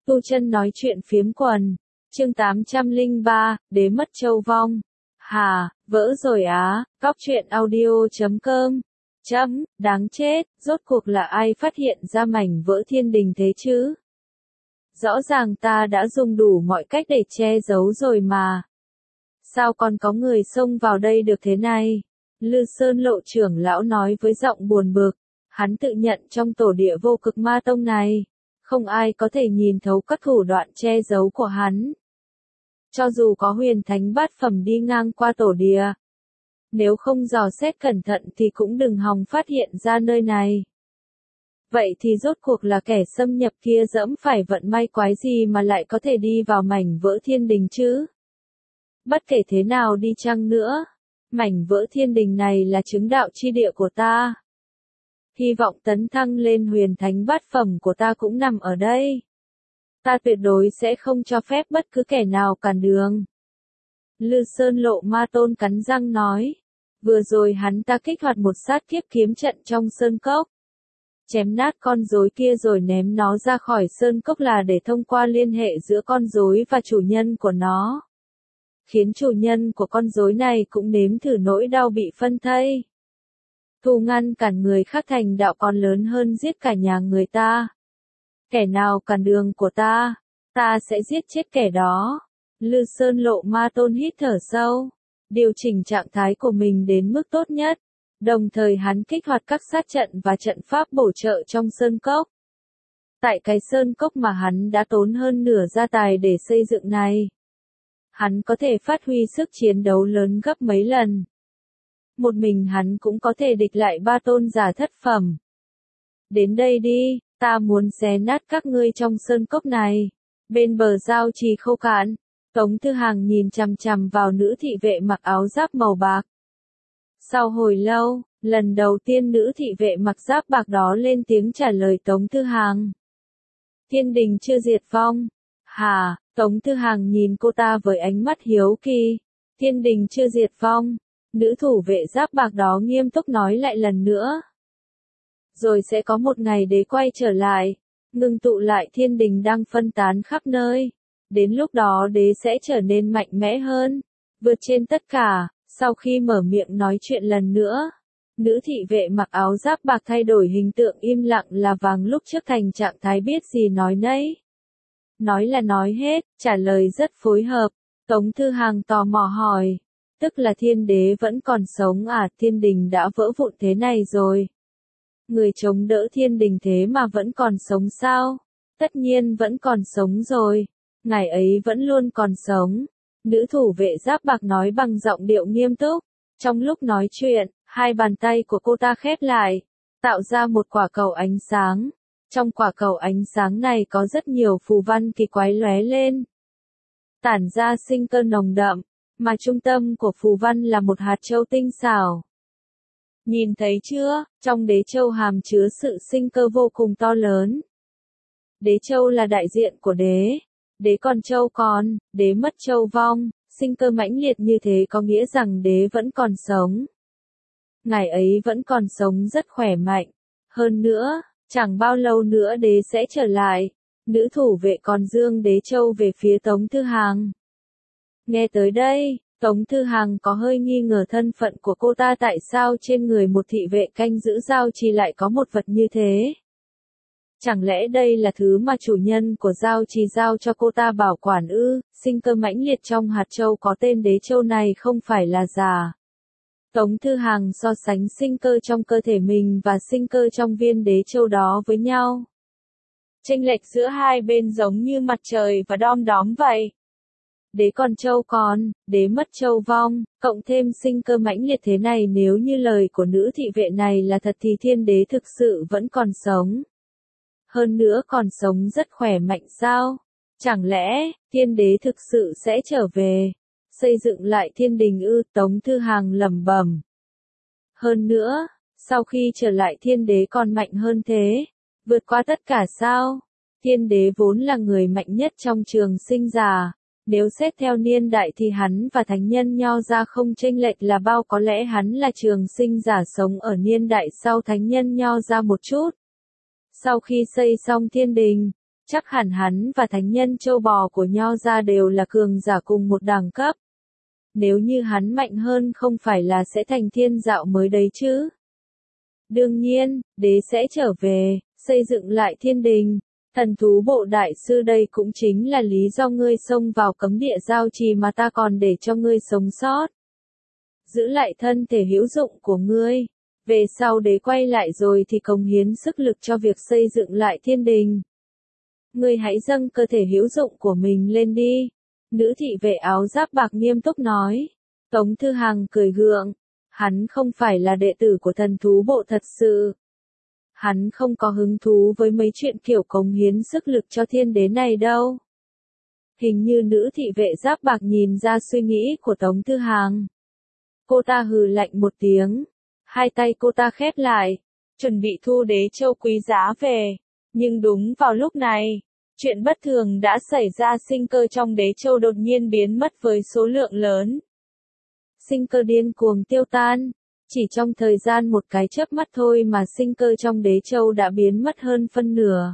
Tu Chân nói chuyện phiếm quần. Chương 803, đế mất châu vong. Hà, vỡ rồi á, góc truyện audio.com. Đáng chết, rốt cuộc là ai phát hiện ra mảnh vỡ thiên đình thế chứ? Rõ ràng ta đã dùng đủ mọi cách để che giấu rồi mà. Sao còn có người xông vào đây được thế này? Lư Sơn Lộ trưởng lão nói với giọng buồn bực. Hắn tự nhận trong tổ địa vô cực ma tông này, không ai có thể nhìn thấu các thủ đoạn che giấu của hắn. Cho dù có huyền thánh bát phẩm đi ngang qua tổ địa, nếu không dò xét cẩn thận thì cũng đừng hòng phát hiện ra nơi này. Vậy thì rốt cuộc là kẻ xâm nhập kia dẫm phải vận may quái gì mà lại có thể đi vào mảnh vỡ thiên đình chứ? Bất kể thế nào đi chăng nữa, mảnh vỡ thiên đình này là chứng đạo chi địa của ta. Hy vọng tấn thăng lên huyền thánh bát phẩm của ta cũng nằm ở đây. Ta tuyệt đối sẽ không cho phép bất cứ kẻ nào cản đường. Lư Sơn Lộ ma tôn cắn răng nói. Vừa rồi hắn ta kích hoạt một sát kiếp kiếm trận trong sơn cốc. Chém nát con rối kia rồi ném nó ra khỏi sơn cốc là để thông qua liên hệ giữa con rối và chủ nhân của nó. Khiến chủ nhân của con rối này cũng nếm thử nỗi đau bị phân thây. Thù ngăn cản người khác thành đạo còn lớn hơn giết cả nhà người ta. Kẻ nào cản đường của ta sẽ giết chết kẻ đó. Lư Sơn Lộ ma tôn hít thở sâu, điều chỉnh trạng thái của mình đến mức tốt nhất. Đồng thời hắn kích hoạt các sát trận và trận pháp bổ trợ trong sơn cốc. Tại cái sơn cốc mà hắn đã tốn hơn nửa gia tài để xây dựng này, hắn có thể phát huy sức chiến đấu lớn gấp mấy lần. Một mình hắn cũng có thể địch lại ba tôn giả thất phẩm. Đến đây đi, ta muốn xé nát các ngươi trong sơn cốc này. Bên bờ giao trì khô cạn, Tống Thư Hàng nhìn chằm chằm vào nữ thị vệ mặc áo giáp màu bạc. Sau hồi lâu, lần đầu tiên nữ thị vệ mặc giáp bạc đó lên tiếng trả lời Tống Thư Hàng. Thiên đình chưa diệt vong. Hả? Tống Thư Hàng nhìn cô ta với ánh mắt hiếu kỳ. Thiên đình chưa diệt vong. Nữ thủ vệ giáp bạc đó nghiêm túc nói lại lần nữa. Rồi sẽ có một ngày đế quay trở lại, ngưng tụ lại thiên đình đang phân tán khắp nơi. Đến lúc đó đế sẽ trở nên mạnh mẽ hơn, vượt trên tất cả. Sau khi mở miệng nói chuyện lần nữa, nữ thị vệ mặc áo giáp bạc thay đổi hình tượng im lặng là vàng lúc trước thành trạng thái biết gì nói nấy. Nói là nói hết, trả lời rất phối hợp. Tống Thư Hàng tò mò hỏi. Tức là thiên đế vẫn còn sống à? Thiên đình đã vỡ vụn thế này rồi. Người chống đỡ thiên đình thế mà vẫn còn sống sao? Tất nhiên vẫn còn sống rồi. Ngài ấy vẫn luôn còn sống. Nữ thủ vệ giáp bạc nói bằng giọng điệu nghiêm túc. Trong lúc nói chuyện, hai bàn tay của cô ta khép lại, tạo ra một quả cầu ánh sáng. Trong quả cầu ánh sáng này có rất nhiều phù văn kỳ quái lóe lên, tản ra sinh cơ nồng đậm, mà trung tâm của phù văn là một hạt châu tinh xảo. Nhìn thấy chưa, trong đế châu hàm chứa sự sinh cơ vô cùng to lớn. Đế châu là đại diện của đế. Đế còn châu còn, đế mất châu vong, sinh cơ mãnh liệt như thế có nghĩa rằng đế vẫn còn sống. Ngài ấy vẫn còn sống rất khỏe mạnh. Hơn nữa, chẳng bao lâu nữa đế sẽ trở lại. Nữ thủ vệ còn dương đế châu về phía Tống Thư Hàng. Nghe tới đây, Tống Thư Hàng có hơi nghi ngờ thân phận của cô ta, tại sao trên người một thị vệ canh giữ giao trì lại có một vật như thế. Chẳng lẽ đây là thứ mà chủ nhân của giao trì giao cho cô ta bảo quản ư? Sinh cơ mãnh liệt trong hạt châu có tên đế châu này không phải là giả. Tống Thư Hàng so sánh sinh cơ trong cơ thể mình và sinh cơ trong viên đế châu đó với nhau. Chênh lệch giữa hai bên giống như mặt trời và đom đóm vậy. Đế còn châu còn, đế mất châu vong, cộng thêm sinh cơ mãnh liệt thế này, nếu như lời của nữ thị vệ này là thật thì thiên đế thực sự vẫn còn sống. Hơn nữa còn sống rất khỏe mạnh sao? Chẳng lẽ, thiên đế thực sự sẽ trở về, xây dựng lại thiên đình ư? Tống Thư Hàng lẩm bẩm. Hơn nữa, sau khi trở lại thiên đế còn mạnh hơn thế, vượt qua tất cả sao? Thiên đế vốn là người mạnh nhất trong trường sinh giả. Nếu xét theo niên đại thì hắn và thánh nhân Nho ra không chênh lệch là bao, có lẽ hắn là trường sinh giả sống ở niên đại sau thánh nhân Nho ra một chút. Sau khi xây xong thiên đình, chắc hẳn hắn và thánh nhân châu bò của Nho gia đều là cường giả cùng một đẳng cấp. Nếu như hắn mạnh hơn không phải là sẽ thành thiên đạo mới đấy chứ. Đương nhiên, đế sẽ trở về, xây dựng lại thiên đình. Thần thú bộ đại sư đây cũng chính là lý do ngươi xông vào cấm địa giao trì mà ta còn để cho ngươi sống sót. Giữ lại thân thể hữu dụng của ngươi. Về sau đế quay lại rồi thì cống hiến sức lực cho việc xây dựng lại thiên đình. Ngươi hãy dâng cơ thể hữu dụng của mình lên đi. Nữ thị vệ áo giáp bạc nghiêm túc nói. Tống Thư Hằng cười gượng. Hắn không phải là đệ tử của thần thú bộ thật sự. Hắn không có hứng thú với mấy chuyện kiểu cống hiến sức lực cho thiên đế này đâu. Hình như nữ thị vệ giáp bạc nhìn ra suy nghĩ của Tống Thư Hằng. Cô ta hừ lạnh một tiếng. Hai tay cô ta khép lại. Chuẩn bị thu đế châu quý giá về. Nhưng đúng vào lúc này, chuyện bất thường đã xảy ra, sinh cơ trong đế châu đột nhiên biến mất với số lượng lớn. Sinh cơ điên cuồng tiêu tan. Chỉ trong thời gian một cái chớp mắt thôi mà sinh cơ trong đế châu đã biến mất hơn phân nửa.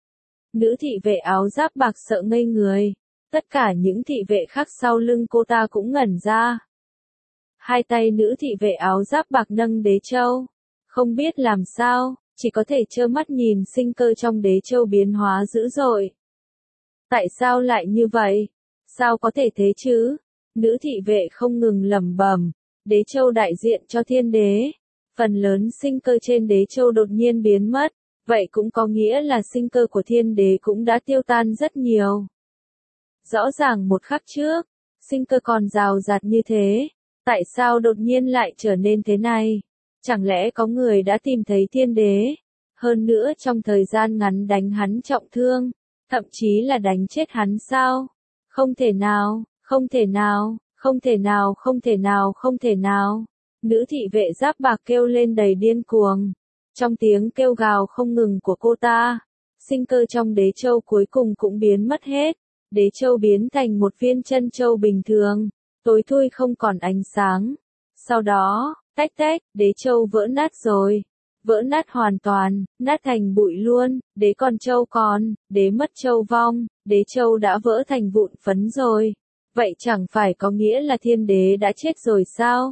Nữ thị vệ áo giáp bạc sợ ngây người. Tất cả những thị vệ khác sau lưng cô ta cũng ngẩn ra. Hai tay nữ thị vệ áo giáp bạc nâng đế châu. Không biết làm sao, chỉ có thể trơ mắt nhìn sinh cơ trong đế châu biến hóa dữ dội. Tại sao lại như vậy? Sao có thể thế chứ? Nữ thị vệ không ngừng lẩm bẩm. Đế châu đại diện cho thiên đế. Phần lớn sinh cơ trên đế châu đột nhiên biến mất. Vậy cũng có nghĩa là sinh cơ của thiên đế cũng đã tiêu tan rất nhiều. Rõ ràng một khắc trước, sinh cơ còn rào rạt như thế. Tại sao đột nhiên lại trở nên thế này? Chẳng lẽ có người đã tìm thấy thiên đế? Hơn nữa trong thời gian ngắn đánh hắn trọng thương. Thậm chí là đánh chết hắn sao? Không thể nào, không thể nào. Không thể nào, không thể nào, không thể nào. Nữ thị vệ giáp bạc kêu lên đầy điên cuồng. Trong tiếng kêu gào không ngừng của cô ta, sinh cơ trong đế châu cuối cùng cũng biến mất hết. Đế châu biến thành một viên chân châu bình thường, tối thui không còn ánh sáng. Sau đó, tách tách, đế châu vỡ nát rồi. Vỡ nát hoàn toàn, nát thành bụi luôn, đế còn châu còn, đế mất châu vong, đế châu đã vỡ thành vụn phấn rồi. Vậy chẳng phải có nghĩa là thiên đế đã chết rồi sao?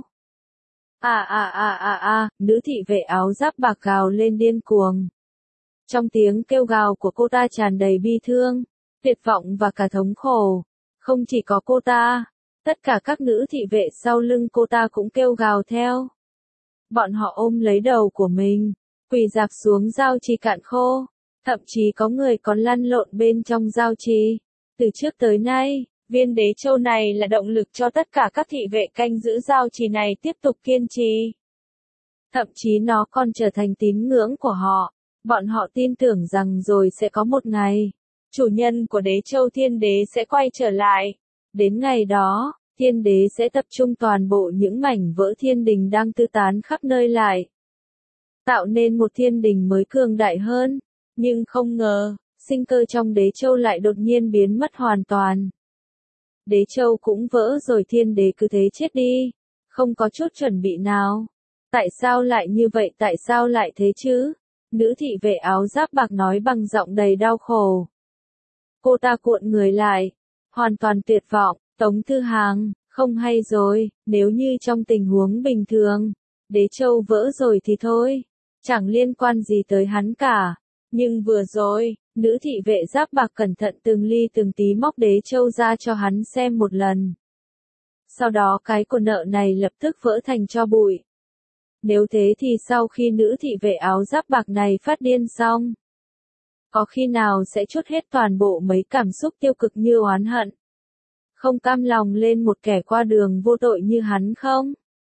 Nữ thị vệ áo giáp bạc gào lên điên cuồng. Trong tiếng kêu gào của cô ta tràn đầy bi thương, tuyệt vọng và cả thống khổ. Không chỉ có cô ta, tất cả các nữ thị vệ sau lưng cô ta cũng kêu gào theo. Bọn họ ôm lấy đầu của mình, quỳ rạp xuống giao trì cạn khô. Thậm chí có người còn lăn lộn bên trong giao trì. Từ trước tới nay, viên đế châu này là động lực cho tất cả các thị vệ canh giữ giao trì này tiếp tục kiên trì. Thậm chí nó còn trở thành tín ngưỡng của họ. Bọn họ tin tưởng rằng rồi sẽ có một ngày, chủ nhân của đế châu thiên đế sẽ quay trở lại. Đến ngày đó, thiên đế sẽ tập trung toàn bộ những mảnh vỡ thiên đình đang tư tán khắp nơi lại. Tạo nên một thiên đình mới cường đại hơn. Nhưng không ngờ, sinh cơ trong đế châu lại đột nhiên biến mất hoàn toàn. Đế châu cũng vỡ rồi, thiên đế cứ thế chết đi. Không có chút chuẩn bị nào. Tại sao lại như vậy, tại sao lại thế chứ? Nữ thị vệ áo giáp bạc nói bằng giọng đầy đau khổ. Cô ta cuộn người lại, hoàn toàn tuyệt vọng. Tống Thư Hằng, không hay rồi, nếu như trong tình huống bình thường, đế châu vỡ rồi thì thôi, chẳng liên quan gì tới hắn cả. Nhưng vừa rồi, nữ thị vệ giáp bạc cẩn thận từng ly từng tí móc đế châu ra cho hắn xem một lần. Sau đó cái của nợ này lập tức vỡ thành tro bụi. Nếu thế thì sau khi nữ thị vệ áo giáp bạc này phát điên xong, có khi nào sẽ trút hết toàn bộ mấy cảm xúc tiêu cực như oán hận, không cam lòng lên một kẻ qua đường vô tội như hắn không?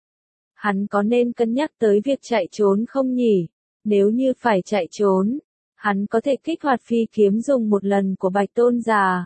Hắn có nên cân nhắc tới việc chạy trốn không nhỉ? Nếu như phải chạy trốn, hắn có thể kích hoạt phi kiếm dùng một lần của Bạch Tôn Giả.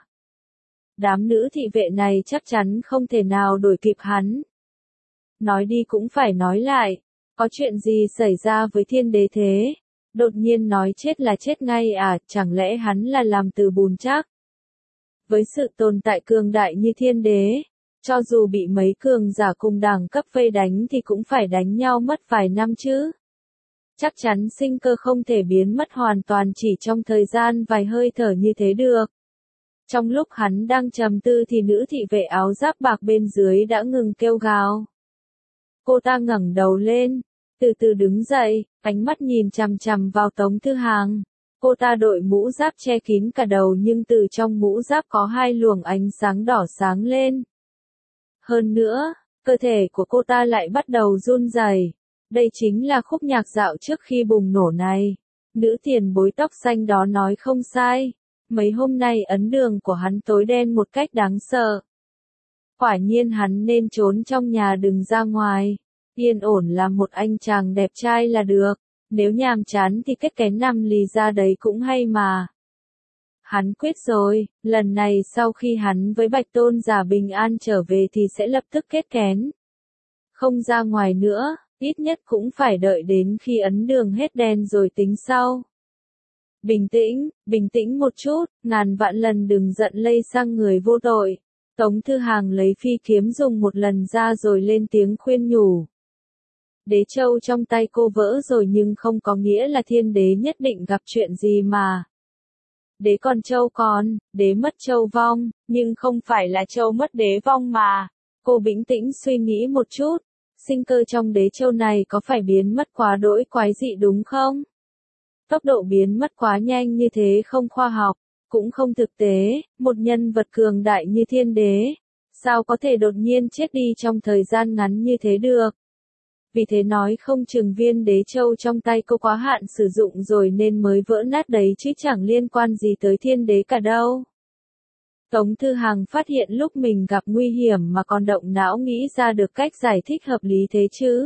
Đám nữ thị vệ này chắc chắn không thể nào đuổi kịp hắn. Nói đi cũng phải nói lại, có chuyện gì xảy ra với thiên đế thế? Đột nhiên nói chết là chết ngay à, chẳng lẽ hắn là làm từ bùn chắc? Với sự tồn tại cường đại như thiên đế, cho dù bị mấy cường giả cùng đẳng cấp vây đánh thì cũng phải đánh nhau mất vài năm chứ. chắc chắn sinh cơ không thể biến mất hoàn toàn chỉ trong thời gian vài hơi thở như thế được. Trong lúc hắn đang trầm tư thì nữ thị vệ áo giáp bạc bên dưới đã ngừng kêu gào. Cô ta ngẩng đầu lên, từ từ đứng dậy, ánh mắt nhìn chằm chằm vào Tống Thư Hàng. Cô ta đội mũ giáp che kín cả đầu nhưng từ trong mũ giáp có hai luồng ánh sáng đỏ sáng lên. Hơn nữa, cơ thể của cô ta lại bắt đầu run rẩy. Đây chính là khúc nhạc dạo trước khi bùng nổ này. Nữ tiền bối tóc xanh đó nói không sai. Mấy hôm nay ấn đường của hắn tối đen một cách đáng sợ. Quả nhiên hắn nên trốn trong nhà đừng ra ngoài. Yên ổn làm một anh chàng đẹp trai là được. Nếu nhàm chán thì kết kén nằm lì ra đấy cũng hay mà. Hắn quyết rồi, lần này sau khi hắn với Bạch Tôn giả bình an trở về thì sẽ lập tức kết kén. Không ra ngoài nữa, ít nhất cũng phải đợi đến khi ấn đường hết đen rồi tính sau. Bình tĩnh một chút, ngàn vạn lần đừng giận lây sang người vô tội. Tống Thư Hàng lấy phi kiếm dùng một lần ra rồi lên tiếng khuyên nhủ. Đế châu trong tay cô vỡ rồi nhưng không có nghĩa là thiên đế nhất định gặp chuyện gì mà. Đế còn châu còn, đế mất châu vong, nhưng không phải là châu mất đế vong mà. Cô bình tĩnh suy nghĩ một chút, sinh cơ trong đế châu này có phải biến mất quá đỗi quái dị đúng không? Tốc độ biến mất quá nhanh như thế không khoa học, cũng không thực tế, một nhân vật cường đại như thiên đế, sao có thể đột nhiên chết đi trong thời gian ngắn như thế được? Vì thế nói không chừng viên đế châu trong tay cô quá hạn sử dụng rồi nên mới vỡ nát đấy chứ chẳng liên quan gì tới thiên đế cả đâu. Tống Thư Hàng phát hiện lúc mình gặp nguy hiểm mà còn động não nghĩ ra được cách giải thích hợp lý thế chứ.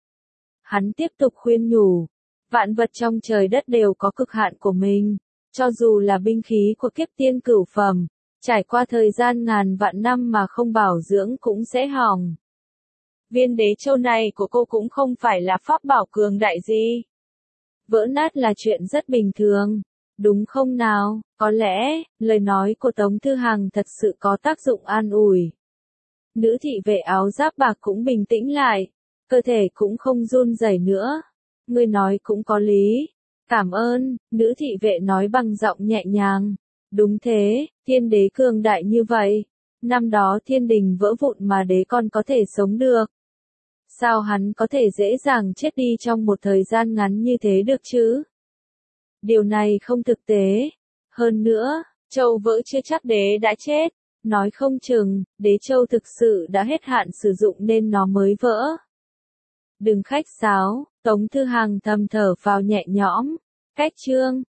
Hắn tiếp tục khuyên nhủ, vạn vật trong trời đất đều có cực hạn của mình, cho dù là binh khí của kiếp tiên cửu phẩm, trải qua thời gian ngàn vạn năm mà không bảo dưỡng cũng sẽ hỏng. Viên đế châu này của cô cũng không phải là pháp bảo cường đại gì. Vỡ nát là chuyện rất bình thường, đúng không nào? Có lẽ, lời nói của Tống Thư Hàng thật sự có tác dụng an ủi. Nữ thị vệ áo giáp bạc cũng bình tĩnh lại, cơ thể cũng không run rẩy nữa. Ngươi nói cũng có lý. Cảm ơn, nữ thị vệ nói bằng giọng nhẹ nhàng. Đúng thế, thiên đế cường đại như vậy. Năm đó thiên đình vỡ vụn mà đế con có thể sống được. Sao hắn có thể dễ dàng chết đi trong một thời gian ngắn như thế được chứ? Điều này không thực tế. Hơn nữa, châu vỡ chưa chắc đế đã chết. Nói không chừng, đế châu thực sự đã hết hạn sử dụng nên nó mới vỡ. Đừng khách sáo, Tống Thư Hàng thầm thở vào nhẹ nhõm. Cách chương